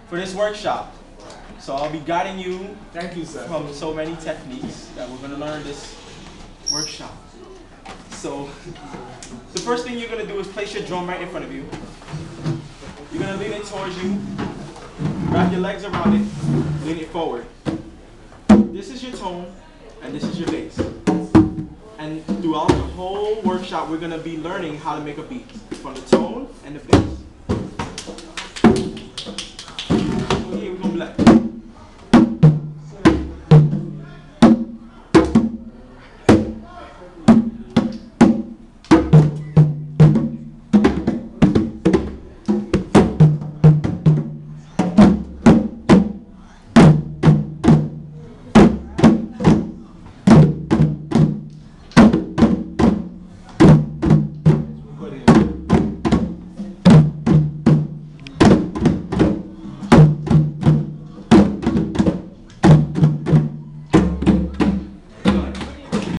for this workshop. So I'll be guiding you Thank you, sir. from so many techniques that we're going to learn this workshop. So the first thing you're going to do is place your drum right in front of you. You're going to lean it towards you, wrap your legs around it, lean it forward. This is your tone, and this is your bass. And throughout the whole workshop, we're going to be learning how to make a beat from the tone and the bass.